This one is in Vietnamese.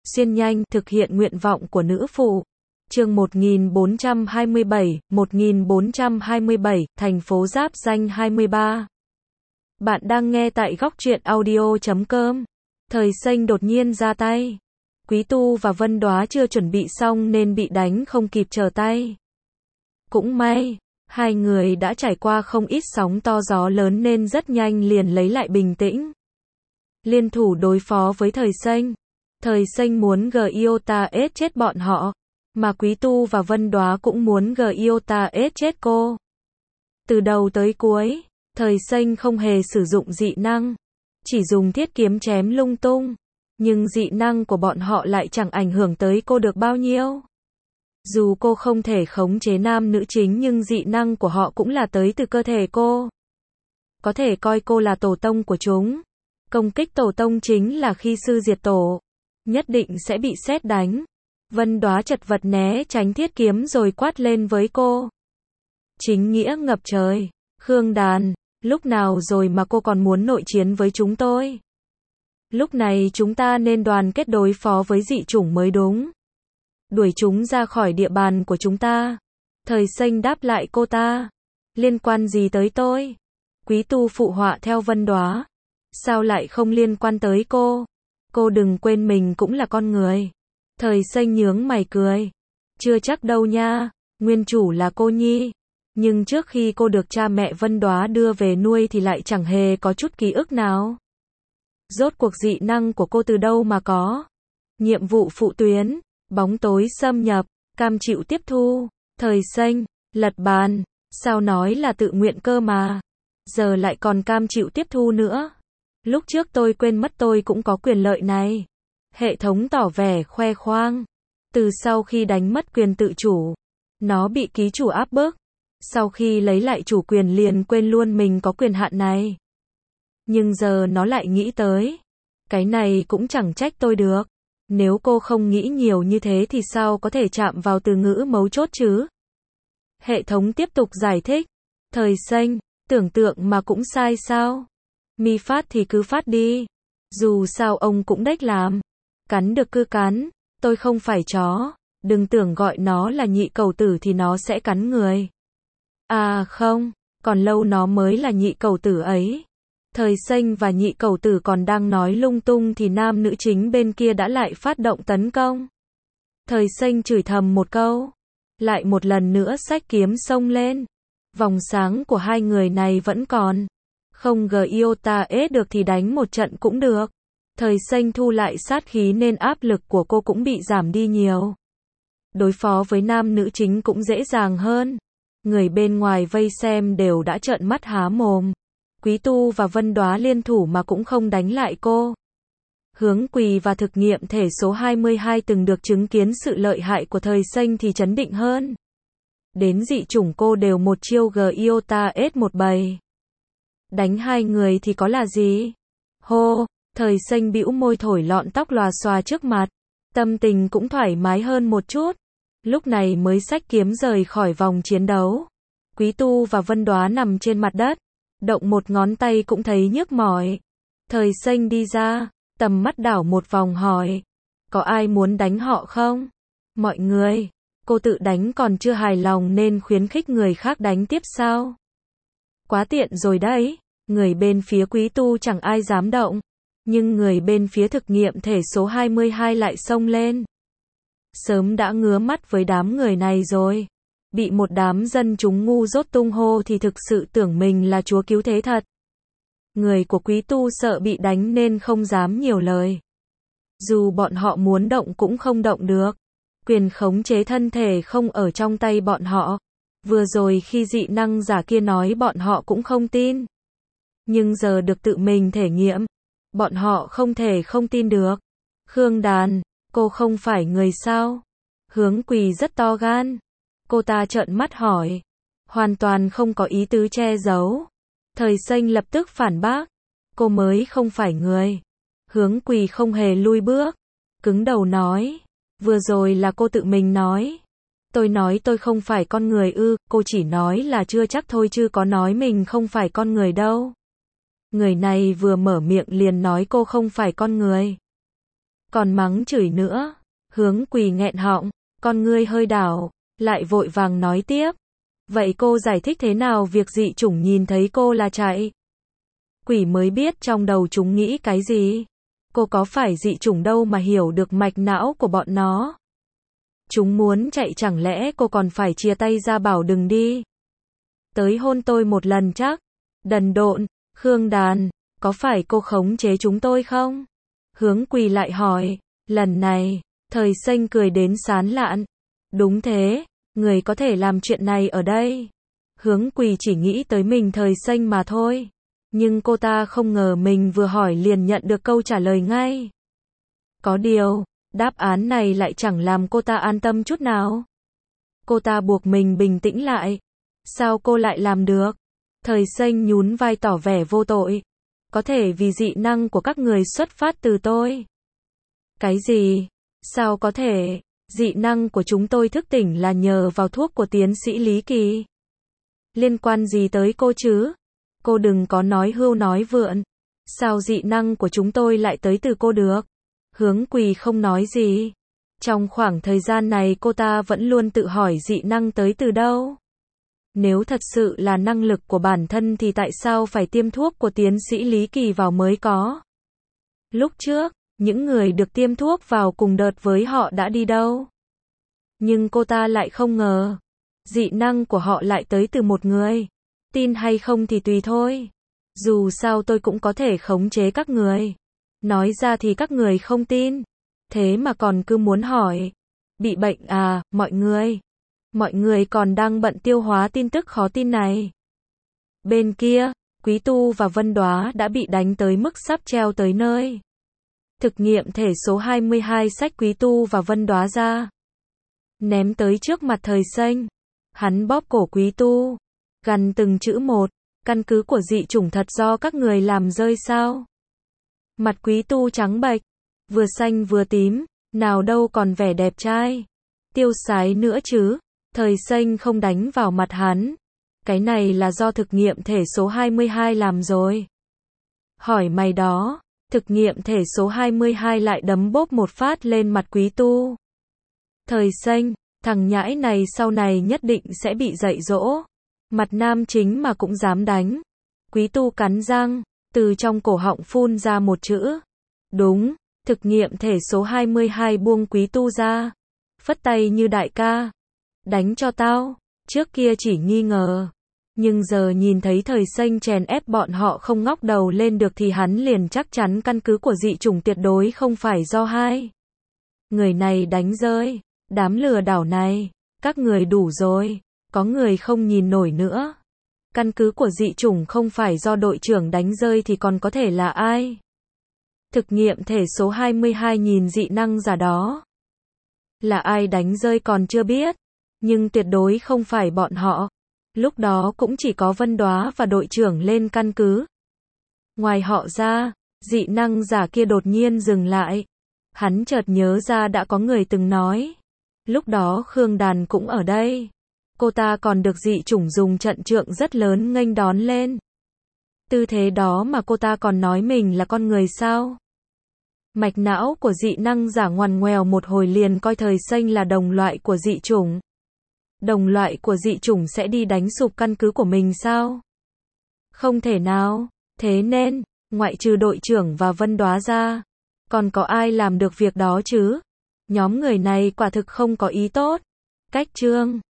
xuyên nhanh, thực hiện nguyện vọng của nữ phụ. Chương 1427, thành phố giáp danh 23. Bạn đang nghe tại góc truyện audio.com. Thời Xanh đột nhiên ra tay. Quý Tu và Vân Đoá chưa chuẩn bị xong nên bị đánh không kịp trở tay. Cũng may, hai người đã trải qua không ít sóng to gió lớn nên rất nhanh liền lấy lại bình tĩnh. Liên thủ đối phó với Thời Xanh. Thời Xanh muốn Gyota ết chết bọn họ, mà Quý Tu và Vân Đoá cũng muốn Gyota ết chết cô. Từ đầu tới cuối, Thời Xanh không hề sử dụng dị năng, chỉ dùng thiết kiếm chém lung tung, nhưng dị năng của bọn họ lại chẳng ảnh hưởng tới cô được bao nhiêu. Dù cô không thể khống chế nam nữ chính nhưng dị năng của họ cũng là tới từ cơ thể cô. Có thể coi cô là tổ tông của chúng. Công kích tổ tông chính là khi sư diệt tổ, nhất định sẽ bị sét đánh. Vân Đoá chật vật né tránh thiết kiếm rồi quát lên với cô. Chính nghĩa ngập trời, Khương Đàn, lúc nào rồi mà cô còn muốn nội chiến với chúng tôi? Lúc này chúng ta nên đoàn kết đối phó với dị chủng mới đúng. Đuổi chúng ra khỏi địa bàn của chúng ta. Thời Xanh đáp lại cô ta. Liên quan gì tới tôi? Quý Tu phụ họa theo Vân Đoá. Sao lại không liên quan tới cô? Cô đừng quên mình cũng là con người. Thời Xanh nhướng mày cười. Chưa chắc đâu nha, nguyên chủ là cô nhi. Nhưng trước khi cô được cha mẹ Vân Đoá đưa về nuôi thì lại chẳng hề có chút ký ức nào. Rốt cuộc dị năng của cô từ đâu mà có? Nhiệm vụ phụ tuyến, bóng tối xâm nhập, cam chịu tiếp thu. Thời Xanh, lật bàn, sao nói là tự nguyện cơ mà. Giờ lại còn cam chịu tiếp thu nữa. Lúc trước tôi quên mất tôi cũng có quyền lợi này. Hệ thống tỏ vẻ khoe khoang. Từ sau khi đánh mất quyền tự chủ, nó bị ký chủ áp bức. Sau khi lấy lại chủ quyền liền quên luôn mình có quyền hạn này. Nhưng giờ nó lại nghĩ tới. Cái này cũng chẳng trách tôi được. Nếu cô không nghĩ nhiều như thế thì sao có thể chạm vào từ ngữ mấu chốt chứ? Hệ thống tiếp tục giải thích. Thời Xanh, tưởng tượng mà cũng sai sao? Mi phát thì cứ phát đi. Dù sao ông cũng đếch làm. Cắn được cứ cắn. Tôi không phải chó. Đừng tưởng gọi nó là nhị cẩu tử thì nó sẽ cắn người. À không, còn lâu nó mới là nhị cẩu tử ấy. Thời Xanh và nhị cẩu tử còn đang nói lung tung thì nam nữ chính bên kia đã lại phát động tấn công. Thời Xanh chửi thầm một câu. Lại một lần nữa xách kiếm xông lên. Vòng sáng của hai người này vẫn còn. Không Gyota ết được thì đánh một trận cũng được. Thời Xanh thu lại sát khí nên áp lực của cô cũng bị giảm đi nhiều. Đối phó với nam nữ chính cũng dễ dàng hơn. Người bên ngoài vây xem đều đã trợn mắt há mồm. Quý Tu và Vân Đoá liên thủ mà cũng không đánh lại cô. Hướng Quỳ và thực nghiệm thể số 22 từng được chứng kiến sự lợi hại của Thời Xanh thì chấn định hơn. Đến dị chủng cô đều một chiêu Gyota ết một bầy. Đánh hai người thì có là gì? Hô, Thời Xanh bĩu môi thổi lọn tóc lòa xòa trước mặt. Tâm tình cũng thoải mái hơn một chút. Lúc này mới xách kiếm rời khỏi vòng chiến đấu. Quý Tu và Vân Đoá nằm trên mặt đất. Động một ngón tay cũng thấy nhức mỏi. Thời Xanh đi ra, tầm mắt đảo một vòng hỏi. Có ai muốn đánh họ không? Mọi người, cô tự đánh còn chưa hài lòng nên khuyến khích người khác đánh tiếp sao? Quá tiện rồi đấy, người bên phía Quý Tu chẳng ai dám động. Nhưng người bên phía thực nghiệm thể số 22 lại xông lên. Sớm đã ngứa mắt với đám người này rồi. Bị một đám dân chúng ngu dốt tung hô thì thực sự tưởng mình là chúa cứu thế thật. Người của Quý Tu sợ bị đánh nên không dám nhiều lời. Dù bọn họ muốn động cũng không động được. Quyền khống chế thân thể không ở trong tay bọn họ. Vừa rồi khi dị năng giả kia nói bọn họ cũng không tin. Nhưng giờ được tự mình thể nghiệm. Bọn họ không thể không tin được. Khương Đàn, cô không phải người sao? Hướng Quỳ rất to gan. Cô ta trợn mắt hỏi. Hoàn toàn không có ý tứ che giấu. Thời Xanh lập tức phản bác. Cô mới không phải người. Hướng Quỳ không hề lui bước. Cứng đầu nói. Vừa rồi là cô tự mình nói. Tôi nói tôi không phải con người ư, cô chỉ nói là chưa chắc thôi chứ có nói mình không phải con người đâu. Người này vừa mở miệng liền nói cô không phải con người. còn mắng chửi nữa. Hướng Quỳ nghẹn họng, con ngươi hơi đảo, lại vội vàng nói tiếp. Vậy cô giải thích thế nào việc dị chủng nhìn thấy cô là chạy? Quỷ mới biết trong đầu chúng nghĩ cái gì. Cô có phải dị chủng đâu mà hiểu được mạch não của bọn nó. Chúng muốn chạy chẳng lẽ cô còn phải chia tay ra bảo đừng đi. Tới hôn tôi một lần chắc. Đần độn, Khương Đàn, có phải cô khống chế chúng tôi không? Hướng Quỳ lại hỏi, lần này, Thời Xanh cười đến sán lạn. Đúng thế, người có thể làm chuyện này ở đây. Hướng Quỳ chỉ nghĩ tới mình Thời Xanh mà thôi. Nhưng cô ta không ngờ mình vừa hỏi liền nhận được câu trả lời ngay. Có điều, đáp án này lại chẳng làm cô ta an tâm chút nào. Cô ta buộc mình bình tĩnh lại. Sao cô lại làm được? Thời Xanh nhún vai tỏ vẻ vô tội. Có thể vì dị năng của các người xuất phát từ tôi. Cái gì? Sao có thể? Dị năng của chúng tôi thức tỉnh là nhờ vào thuốc của tiến sĩ Lý Kỳ. Liên quan gì tới cô chứ? Cô đừng có nói hưu nói vượn. Sao dị năng của chúng tôi lại tới từ cô được? Hướng Quỳ không nói gì. Trong khoảng thời gian này cô ta vẫn luôn tự hỏi dị năng tới từ đâu. Nếu thật sự là năng lực của bản thân thì tại sao phải tiêm thuốc của tiến sĩ Lý Kỳ vào mới có? Lúc trước, những người được tiêm thuốc vào cùng đợt với họ đã đi đâu? Nhưng cô ta lại không ngờ. Dị năng của họ lại tới từ một người. Tin hay không thì tùy thôi. Dù sao tôi cũng có thể khống chế các người. Nói ra thì các người không tin. Thế mà còn cứ muốn hỏi. Bị bệnh à, mọi người? Mọi người còn đang bận tiêu hóa tin tức khó tin này. Bên kia, Quý Tu và Vân Đóa đã bị đánh tới mức sắp treo tới nơi. Thực nghiệm thể số 22 xách Quý Tu và Vân Đóa ra. Ném tới trước mặt Thời Xanh. Hắn bóp cổ Quý Tu. Gằn từng chữ một. Căn cứ của dị chủng thật do các người làm rơi sao? Mặt Quý Tu trắng bệch. Vừa xanh vừa tím. Nào đâu còn vẻ đẹp trai. Tiêu sái nữa chứ. Thời Xanh không đánh vào mặt hắn. Cái này là do thực nghiệm thể số 22 làm rồi. Hỏi mày đó. Thực nghiệm thể số 22 lại đấm bốp một phát lên mặt Quý Tu. Thời Xanh, thằng nhãi này sau này nhất định sẽ bị dạy dỗ. Mặt nam chính mà cũng dám đánh. Quý Tu cắn răng, từ trong cổ họng phun ra một chữ. Đúng, thực nghiệm thể số 22 buông Quý Tu ra. Phất tay như đại ca. Đánh cho tao, trước kia chỉ nghi ngờ. Nhưng giờ nhìn thấy Thời Xanh chèn ép bọn họ không ngóc đầu lên được thì hắn liền chắc chắn căn cứ của dị chủng tuyệt đối không phải do hai người này đánh rơi. Đám lừa đảo này, các người đủ rồi, có người không nhìn nổi nữa. Căn cứ của dị chủng không phải do đội trưởng đánh rơi thì còn có thể là ai? Thực nghiệm thể số 22 nhìn dị năng giả đó. Là ai đánh rơi còn chưa biết, nhưng tuyệt đối không phải bọn họ. Lúc đó cũng chỉ có Vân Đóa và đội trưởng lên căn cứ. Ngoài họ ra, dị năng giả kia đột nhiên dừng lại. Hắn chợt nhớ ra đã có người từng nói. Lúc đó Khương Đàn cũng ở đây. Cô ta còn được dị chủng dùng trận trượng rất lớn nghênh đón lên. Tư thế đó mà cô ta còn nói mình là con người sao? Mạch não của dị năng giả ngoằn ngoèo một hồi liền coi Thời Xanh là đồng loại của dị chủng. Đồng loại của dị chủng sẽ đi đánh sụp căn cứ của mình sao? Không thể nào. Thế nên, ngoại trừ đội trưởng và Vân Đóa ra, còn có ai làm được việc đó chứ? Nhóm người này quả thực không có ý tốt. Cách chương